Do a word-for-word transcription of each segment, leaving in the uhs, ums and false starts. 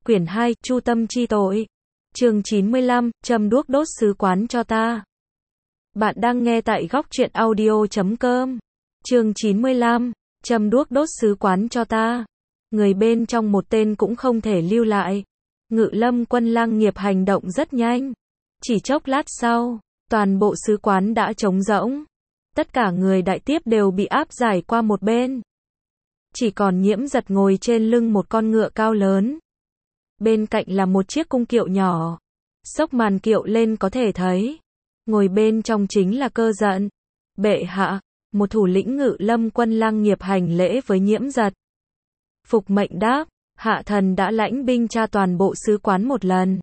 Quyển hai, Chu tâm chi tội. Chương chín mươi lăm, châm đuốc đốt sứ quán cho ta. Bạn đang nghe tại góc truyện audio chấm com. Chương chín mươi lăm, châm đuốc đốt sứ quán cho ta. Người bên trong một tên cũng không thể lưu lại. Ngự Lâm quân Lang Nghiệp hành động rất nhanh. Chỉ chốc lát sau, toàn bộ sứ quán đã trống rỗng. Tất cả người đại tiếp đều bị áp giải qua một bên. Chỉ còn Nhiễm Giật ngồi trên lưng một con ngựa cao lớn. Bên cạnh là một chiếc cung kiệu nhỏ. Xốc màn kiệu lên có thể thấy. Ngồi bên trong chính là Cơ Giận. Bệ hạ, một thủ lĩnh Ngự Lâm quân Lang Nghiệp hành lễ với Nhiễm Giật. Phục mệnh đáp, hạ thần đã lãnh binh tra toàn bộ sứ quán một lần.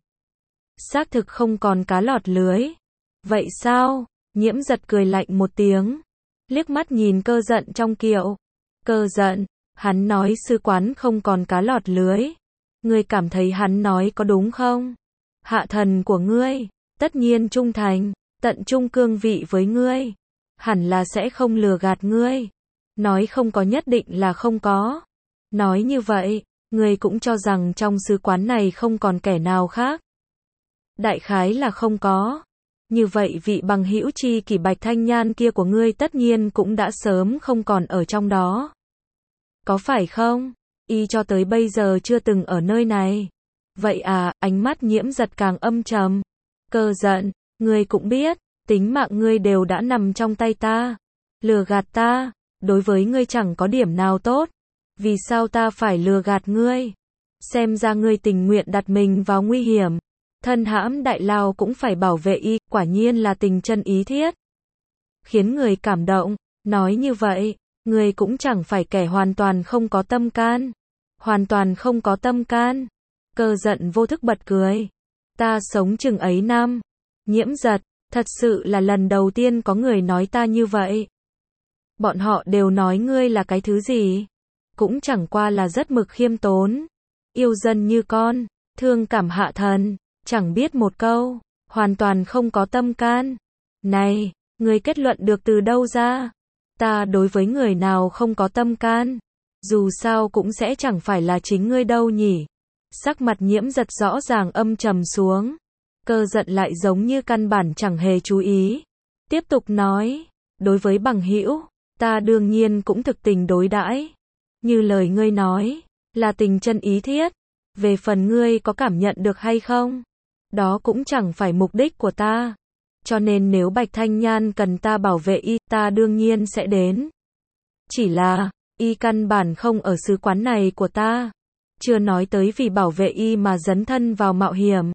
Xác thực không còn cá lọt lưới. Vậy sao? Nhiễm Giật cười lạnh một tiếng. Liếc mắt nhìn Cơ Giận trong kiệu. Cơ Giận, hắn nói sứ quán không còn cá lọt lưới. Ngươi cảm thấy hắn nói có đúng không? Hạ thần của ngươi, tất nhiên trung thành, tận trung cương vị với ngươi. Hẳn là sẽ không lừa gạt ngươi. Nói không có nhất định là không có. Nói như vậy, ngươi cũng cho rằng trong sứ quán này không còn kẻ nào khác. Đại khái là không có. Như vậy vị bằng hữu chi kỷ Bạch Thanh Nhan kia của ngươi tất nhiên cũng đã sớm không còn ở trong đó. Có phải không? Y cho tới bây giờ chưa từng ở nơi này. Vậy à, ánh mắt Nhiễm Giật càng âm trầm. Cơ Giận, ngươi cũng biết, tính mạng ngươi đều đã nằm trong tay ta. Lừa gạt ta, đối với ngươi chẳng có điểm nào tốt. Vì sao ta phải lừa gạt ngươi? Xem ra ngươi tình nguyện đặt mình vào nguy hiểm. Thân hãm đại lao cũng phải bảo vệ y, quả nhiên là tình chân ý thiết. Khiến người cảm động, nói như vậy, ngươi cũng chẳng phải kẻ hoàn toàn không có tâm can. Hoàn toàn không có tâm can. Cơ Giận vô thức bật cười. Ta sống chừng ấy năm. Nhiễm Giật, thật sự là lần đầu tiên có người nói ta như vậy. Bọn họ đều nói ngươi là cái thứ gì? Cũng chẳng qua là rất mực khiêm tốn. Yêu dân như con, thương cảm hạ thần, chẳng biết một câu, hoàn toàn không có tâm can. Này, ngươi kết luận được từ đâu ra? Ta đối với người nào không có tâm can, dù sao cũng sẽ chẳng phải là chính ngươi đâu nhỉ. Sắc mặt Nhiễm Giật rõ ràng âm trầm xuống. Cơ Giận lại giống như căn bản chẳng hề chú ý. Tiếp tục nói, đối với bằng hữu, ta đương nhiên cũng thực tình đối đãi. Như lời ngươi nói, là tình chân ý thiết. Về phần ngươi có cảm nhận được hay không? Đó cũng chẳng phải mục đích của ta. Cho nên nếu Bạch Thanh Nhan cần ta bảo vệ y, ta đương nhiên sẽ đến. Chỉ là, y căn bản không ở sứ quán này của ta. Chưa nói tới vì bảo vệ y mà dấn thân vào mạo hiểm.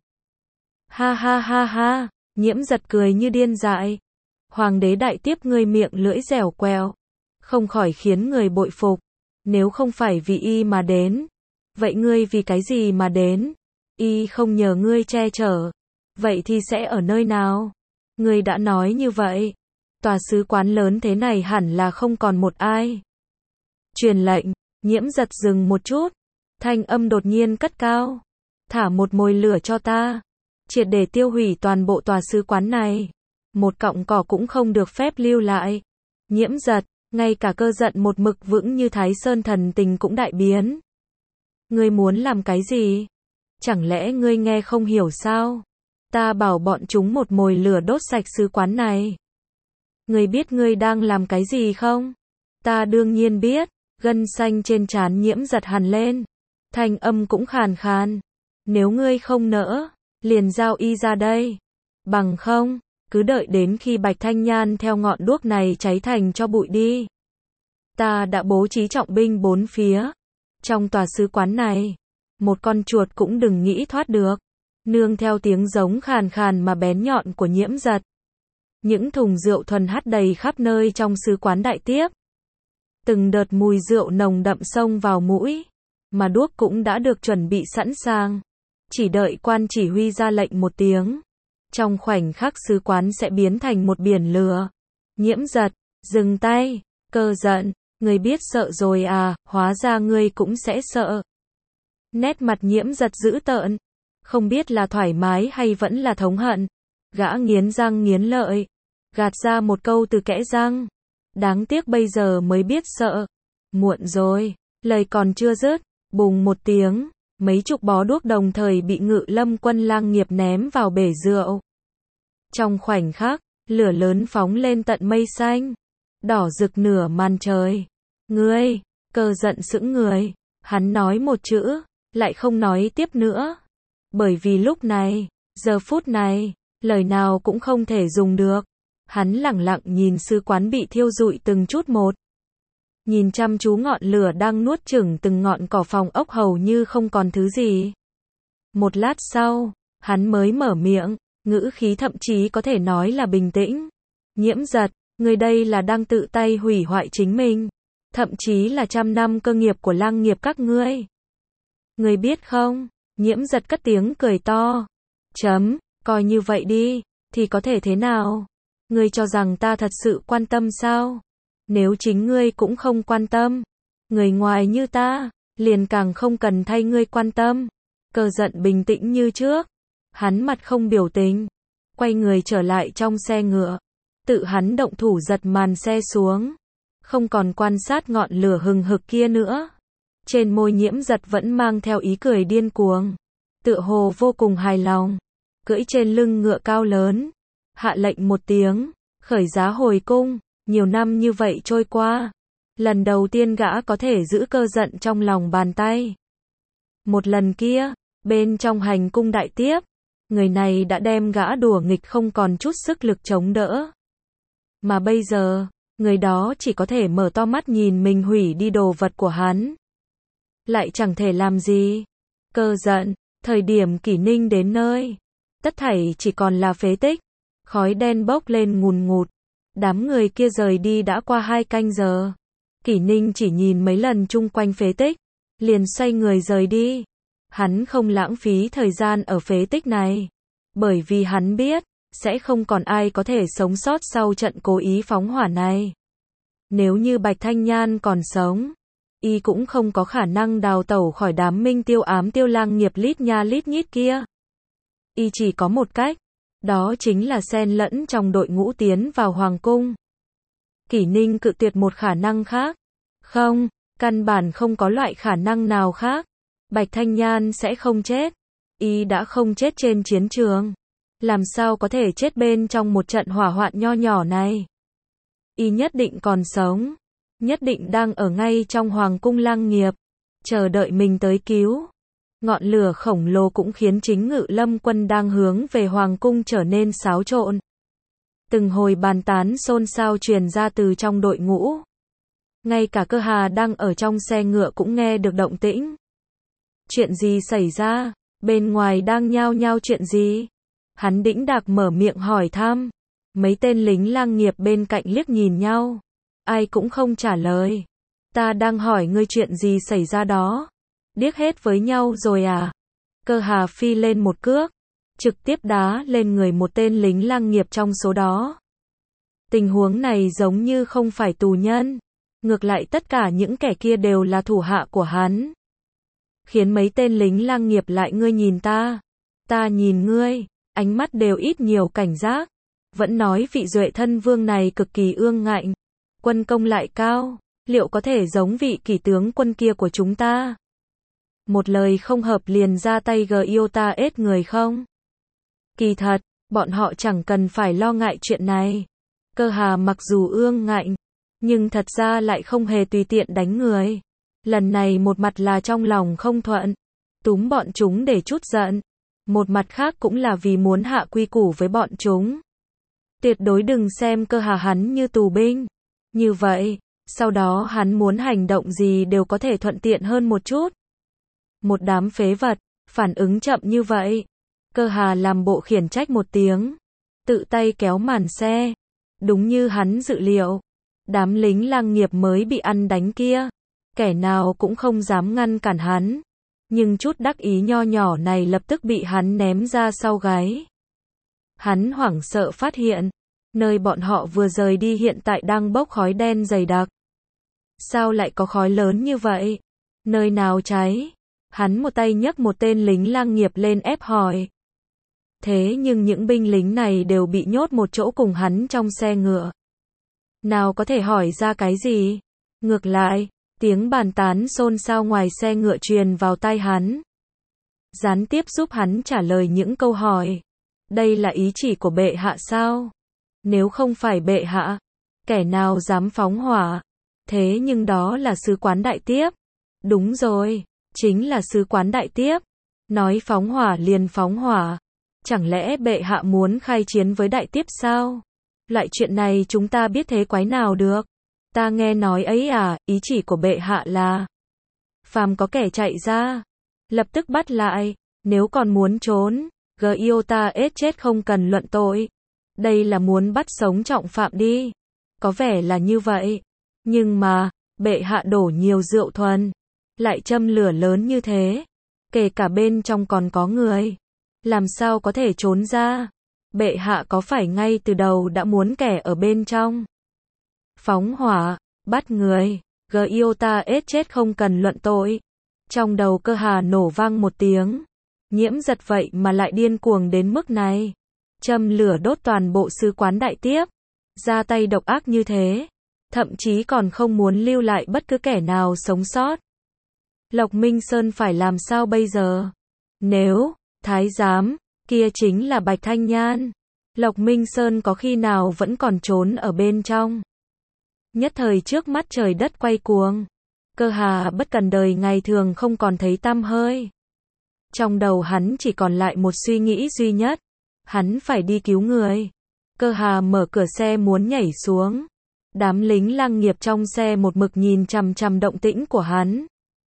Ha ha ha ha, Nhiễm Giật cười như điên dại. Hoàng đế đại tiếp ngươi miệng lưỡi dẻo quẹo. Không khỏi khiến người bội phục. Nếu không phải vì y mà đến. Vậy ngươi vì cái gì mà đến? Y không nhờ ngươi che chở. Vậy thì sẽ ở nơi nào? Ngươi đã nói như vậy. Tòa sứ quán lớn thế này hẳn là không còn một ai. Truyền lệnh, Nhiễm Giật dừng một chút. Thanh âm đột nhiên cất cao. Thả một mồi lửa cho ta. Triệt để tiêu hủy toàn bộ tòa sứ quán này. Một cọng cỏ cũng không được phép lưu lại. Nhiễm Giật, ngay cả Cơ Giận một mực vững như Thái Sơn thần tình cũng đại biến. Ngươi muốn làm cái gì? Chẳng lẽ ngươi nghe không hiểu sao? Ta bảo bọn chúng một mồi lửa đốt sạch sứ quán này. Ngươi biết ngươi đang làm cái gì không? Ta đương nhiên biết. Gân xanh trên trán Nhiễm Giật hằn lên. Thanh âm cũng khàn khàn. Nếu ngươi không nỡ, liền giao y ra đây. Bằng không, cứ đợi đến khi Bạch Thanh Nhan theo ngọn đuốc này cháy thành cho bụi đi. Ta đã bố trí trọng binh bốn phía. Trong tòa sứ quán này, một con chuột cũng đừng nghĩ thoát được. Nương theo tiếng giống khàn khàn mà bén nhọn của Nhiễm Giật. Những thùng rượu thuần hắt đầy khắp nơi trong sứ quán đại tiếp. Từng đợt mùi rượu nồng đậm xông vào mũi. Mà đuốc cũng đã được chuẩn bị sẵn sàng. Chỉ đợi quan chỉ huy ra lệnh một tiếng. Trong khoảnh khắc sứ quán sẽ biến thành một biển lửa. Nhiễm Giật, dừng tay. Cơ Giận, ngươi biết sợ rồi à, hóa ra ngươi cũng sẽ sợ. Nét mặt Nhiễm Giật dữ tợn. Không biết là thoải mái hay vẫn là thống hận. Gã nghiến răng nghiến lợi. Gạt ra một câu từ kẽ răng. Đáng tiếc bây giờ mới biết sợ. Muộn rồi. Lời còn chưa dứt. Bùng một tiếng. Mấy chục bó đuốc đồng thời bị Ngự Lâm quân lang nghiệp ném vào bể rượu. Trong khoảnh khắc, lửa lớn phóng lên tận mây xanh, đỏ rực nửa màn trời. Ngươi, Cơ giận sững người, hắn nói một chữ, lại không nói tiếp nữa. Bởi vì lúc này, giờ phút này, lời nào cũng không thể dùng được. Hắn lẳng lặng nhìn sứ quán bị thiêu rụi từng chút một. Nhìn chăm chú ngọn lửa đang nuốt chửng từng ngọn cỏ phòng ốc hầu như không còn thứ gì. Một lát sau, hắn mới mở miệng, ngữ khí thậm chí có thể nói là bình tĩnh. Nhiễm Giật, người đây là đang tự tay hủy hoại chính mình. Thậm chí là trăm năm cơ nghiệp của lang nghiệp các ngươi. Ngươi biết không? Nhiễm Giật cất tiếng cười to. Chấm, coi như vậy đi, thì có thể thế nào? Ngươi cho rằng ta thật sự quan tâm sao? Nếu chính ngươi cũng không quan tâm, người ngoài như ta, liền càng không cần thay ngươi quan tâm. Cơ giận bình tĩnh như trước. Hắn mặt không biểu tình, quay người trở lại trong xe ngựa. Tự hắn động thủ giật màn xe xuống. Không còn quan sát ngọn lửa hừng hực kia nữa. Trên môi Nhiễm Giật vẫn mang theo ý cười điên cuồng. Tựa hồ vô cùng hài lòng. Cưỡi trên lưng ngựa cao lớn. Hạ lệnh một tiếng. Khởi giá hồi cung. Nhiều năm như vậy trôi qua. Lần đầu tiên gã có thể giữ Cơ giận trong lòng bàn tay. Một lần kia, bên trong hành cung đại tiếp. Người này đã đem gã đùa nghịch không còn chút sức lực chống đỡ. Mà bây giờ, người đó chỉ có thể mở to mắt nhìn mình hủy đi đồ vật của hắn. Lại chẳng thể làm gì. Cơ giận, thời điểm Kỷ Ninh đến nơi. Tất thảy chỉ còn là phế tích. Khói đen bốc lên ngùn ngụt. Đám người kia rời đi đã qua hai canh giờ. Kỷ Ninh chỉ nhìn mấy lần chung quanh phế tích. Liền xoay người rời đi. Hắn không lãng phí thời gian ở phế tích này. Bởi vì hắn biết, sẽ không còn ai có thể sống sót sau trận cố ý phóng hỏa này. Nếu như Bạch Thanh Nhan còn sống, y cũng không có khả năng đào tẩu khỏi đám minh tiêu ám tiêu lang nghiệp lít nha lít nhít kia. Y chỉ có một cách, đó chính là xen lẫn trong đội ngũ tiến vào hoàng cung. Kỷ Ninh cự tuyệt một khả năng khác. Không, căn bản không có loại khả năng nào khác. Bạch Thanh Nhan sẽ không chết. Y đã không chết trên chiến trường. Làm sao có thể chết bên trong một trận hỏa hoạn nho nhỏ này? Y nhất định còn sống. Nhất định đang ở ngay trong hoàng cung lang nghiệp. Chờ đợi mình tới cứu. Ngọn lửa khổng lồ cũng khiến chính Ngự Lâm quân đang hướng về hoàng cung trở nên xáo trộn. Từng hồi bàn tán xôn xao truyền ra từ trong đội ngũ. Ngay cả Cơ Hà đang ở trong xe ngựa cũng nghe được động tĩnh. Chuyện gì xảy ra? Bên ngoài đang nhao nhao chuyện gì? Hắn đĩnh đạc mở miệng hỏi thăm. Mấy tên lính lang nghiệp bên cạnh liếc nhìn nhau. Ai cũng không trả lời. Ta đang hỏi ngươi chuyện gì xảy ra đó? Điếc hết với nhau rồi à? Cơ Hà phi lên một cước. Trực tiếp đá lên người một tên lính lang nghiệp trong số đó. Tình huống này giống như không phải tù nhân. Ngược lại tất cả những kẻ kia đều là thủ hạ của hắn. Khiến mấy tên lính lang nghiệp lại ngươi nhìn ta. Ta nhìn ngươi. Ánh mắt đều ít nhiều cảnh giác. Vẫn nói vị Duệ thân vương này cực kỳ ương ngạnh. Quân công lại cao. Liệu có thể giống vị Kỷ tướng quân kia của chúng ta? Một lời không hợp liền ra tay gờ yêu ta ết người không? Kỳ thật, bọn họ chẳng cần phải lo ngại chuyện này. Cơ Hà mặc dù ương ngạnh, nhưng thật ra lại không hề tùy tiện đánh người. Lần này một mặt là trong lòng không thuận, túm bọn chúng để trút giận. Một mặt khác cũng là vì muốn hạ quy củ với bọn chúng. Tuyệt đối đừng xem Cơ Hà hắn như tù binh. Như vậy, sau đó hắn muốn hành động gì đều có thể thuận tiện hơn một chút. Một đám phế vật, phản ứng chậm như vậy. Cơ Hà làm bộ khiển trách một tiếng. Tự tay kéo màn xe. Đúng như hắn dự liệu. Đám lính lang nghiệp mới bị ăn đánh kia. Kẻ nào cũng không dám ngăn cản hắn. Nhưng chút đắc ý nho nhỏ này lập tức bị hắn ném ra sau gáy. Hắn hoảng sợ phát hiện. Nơi bọn họ vừa rời đi hiện tại đang bốc khói đen dày đặc. Sao lại có khói lớn như vậy? Nơi nào cháy? Hắn một tay nhấc một tên lính lang nghiệp lên ép hỏi. Thế nhưng những binh lính này đều bị nhốt một chỗ cùng hắn trong xe ngựa. Nào có thể hỏi ra cái gì? Ngược lại, tiếng bàn tán xôn xao ngoài xe ngựa truyền vào tai hắn. gián tiếp giúp hắn trả lời những câu hỏi. Đây là ý chỉ của bệ hạ sao? Nếu không phải bệ hạ, kẻ nào dám phóng hỏa? Thế nhưng đó là sứ quán đại tiếp. Đúng rồi, chính là sứ quán đại tiếp. Nói phóng hỏa liền phóng hỏa. Chẳng lẽ bệ hạ muốn khai chiến với đại tiếp sao? Loại chuyện này chúng ta biết thế quái nào được? Ta nghe nói ấy à, ý chỉ của bệ hạ là phàm có kẻ chạy ra, lập tức bắt lại, nếu còn muốn trốn, Giota ết chết không cần luận tội. Đây là muốn bắt sống trọng phạm đi. Có vẻ là như vậy. Nhưng mà, bệ hạ đổ nhiều rượu thuần, lại châm lửa lớn như thế, kể cả bên trong còn có người, làm sao có thể trốn ra? Bệ hạ có phải ngay từ đầu đã muốn kẻ ở bên trong phóng hỏa, bắt người, Giota ết chết không cần luận tội. Trong đầu Cơ Hà nổ vang một tiếng. Nhiễm Giật vậy mà lại điên cuồng đến mức này. Châm lửa đốt toàn bộ sứ quán đại tiếp. Ra tay độc ác như thế. Thậm chí còn không muốn lưu lại bất cứ kẻ nào sống sót. Lộc Minh Sơn phải làm sao bây giờ? Nếu, thái giám, kia chính là Bạch Thanh Nhan. Lộc Minh Sơn có khi nào vẫn còn trốn ở bên trong? Nhất thời trước mắt trời đất quay cuồng. Cơ Hà bất cần đời ngày thường không còn thấy tăm hơi. Trong đầu hắn chỉ còn lại một suy nghĩ duy nhất. Hắn phải đi cứu người. Cơ Hà mở cửa xe muốn nhảy xuống. Đám lính lang nghiệp trong xe một mực nhìn chằm chằm động tĩnh của hắn.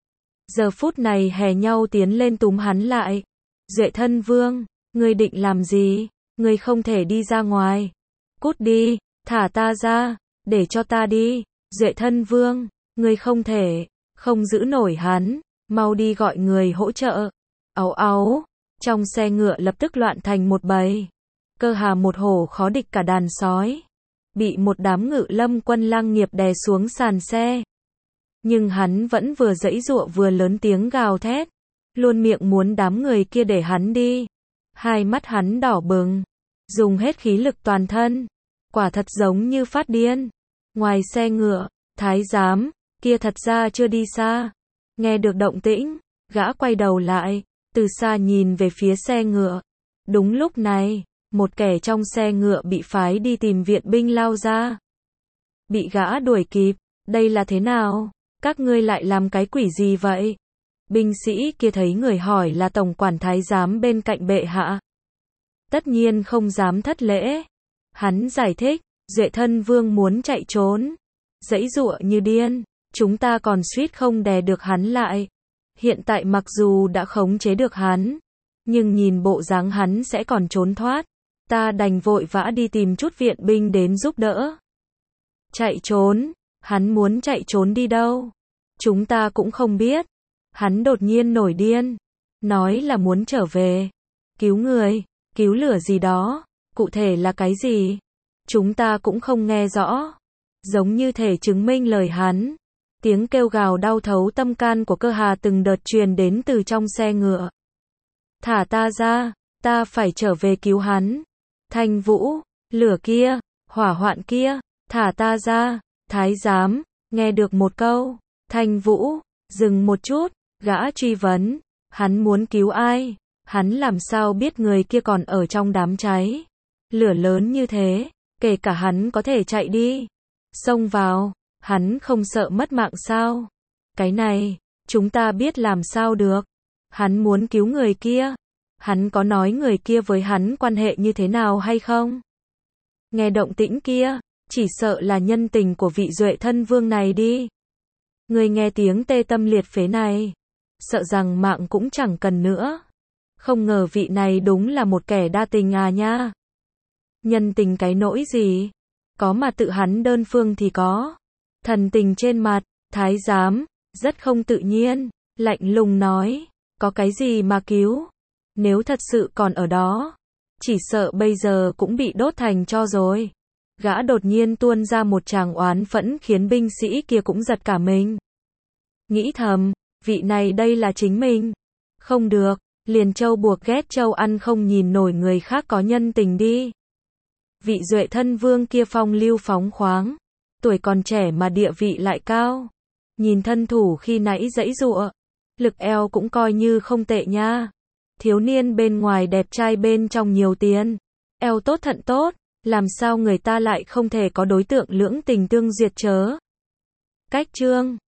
Giờ phút này hè nhau tiến lên túm hắn lại. Duệ Thân Vương, ngươi định làm gì? Ngươi không thể đi ra ngoài. Cút đi, thả ta ra, để cho ta đi. Duệ Thân Vương, ngươi không thể, không giữ nổi hắn, mau đi gọi người hỗ trợ. Áu áu, trong xe ngựa lập tức loạn thành một bầy. Cơ Hà một hổ khó địch cả đàn sói. Bị một đám ngự lâm quân lang nghiệp đè xuống sàn xe. Nhưng hắn vẫn vừa giãy giụa vừa lớn tiếng gào thét. Luôn miệng muốn đám người kia để hắn đi. Hai mắt hắn đỏ bừng. Dùng hết khí lực toàn thân. Quả thật giống như phát điên. Ngoài xe ngựa, thái giám, kia thật ra chưa đi xa. Nghe được động tĩnh, gã quay đầu lại, từ xa nhìn về phía xe ngựa. Đúng lúc này, một kẻ trong xe ngựa bị phái đi tìm viện binh lao ra. Bị gã đuổi kịp, đây là thế nào? Các ngươi lại làm cái quỷ gì vậy? Binh sĩ kia thấy người hỏi là tổng quản thái giám bên cạnh bệ hạ. Tất nhiên không dám thất lễ. Hắn giải thích, Duệ Thân Vương muốn chạy trốn. Giãy giụa như điên, chúng ta còn suýt không đè được hắn lại. Hiện tại mặc dù đã khống chế được hắn, nhưng nhìn bộ dáng hắn sẽ còn trốn thoát. Ta đành vội vã đi tìm chút viện binh đến giúp đỡ. Chạy trốn? Hắn muốn chạy trốn đi đâu? Chúng ta cũng không biết. Hắn đột nhiên nổi điên. Nói là muốn trở về. Cứu người, cứu lửa gì đó. Cụ thể là cái gì? Chúng ta cũng không nghe rõ. Giống như thể chứng minh lời hắn. Tiếng kêu gào đau thấu tâm can của Cơ Hà từng đợt truyền đến từ trong xe ngựa. Thả ta ra, ta phải trở về cứu hắn. Thanh Vũ, lửa kia, hỏa hoạn kia, thả ta ra. Thái giám, nghe được một câu. Thanh Vũ, dừng một chút, gã truy vấn. Hắn muốn cứu ai? Hắn làm sao biết người kia còn ở trong đám cháy? Lửa lớn như thế, kể cả hắn có thể chạy đi. Xông vào, hắn không sợ mất mạng sao? Cái này, chúng ta biết làm sao được. Hắn muốn cứu người kia. Hắn có nói người kia với hắn quan hệ như thế nào hay không? Nghe động tĩnh kia, chỉ sợ là nhân tình của vị Duệ Thân Vương này đi. Người nghe tiếng tê tâm liệt phế này, sợ rằng mạng cũng chẳng cần nữa. Không ngờ vị này đúng là một kẻ đa tình à nha. Nhân tình cái nỗi gì? Có mà tự hắn đơn phương thì có. Thần tình trên mặt, thái giám, rất không tự nhiên, lạnh lùng nói, có cái gì mà cứu? Nếu thật sự còn ở đó, chỉ sợ bây giờ cũng bị đốt thành tro rồi. Gã đột nhiên tuôn ra một tràng oán phẫn khiến binh sĩ kia cũng giật cả mình. Nghĩ thầm, vị này đây là chính mình. Không được, liền trâu buộc ghét trâu ăn không nhìn nổi người khác có nhân tình đi. Vị Duệ Thân Vương kia phong lưu phóng khoáng, tuổi còn trẻ mà địa vị lại cao. Nhìn thân thủ khi nãy giãy giụa, lực eo cũng coi như không tệ nha. thiếu niên bên ngoài đẹp trai bên trong nhiều tiền, eo tốt thận tốt, làm sao người ta lại không thể có đối tượng lưỡng tình tương duyệt chớ. Cách chương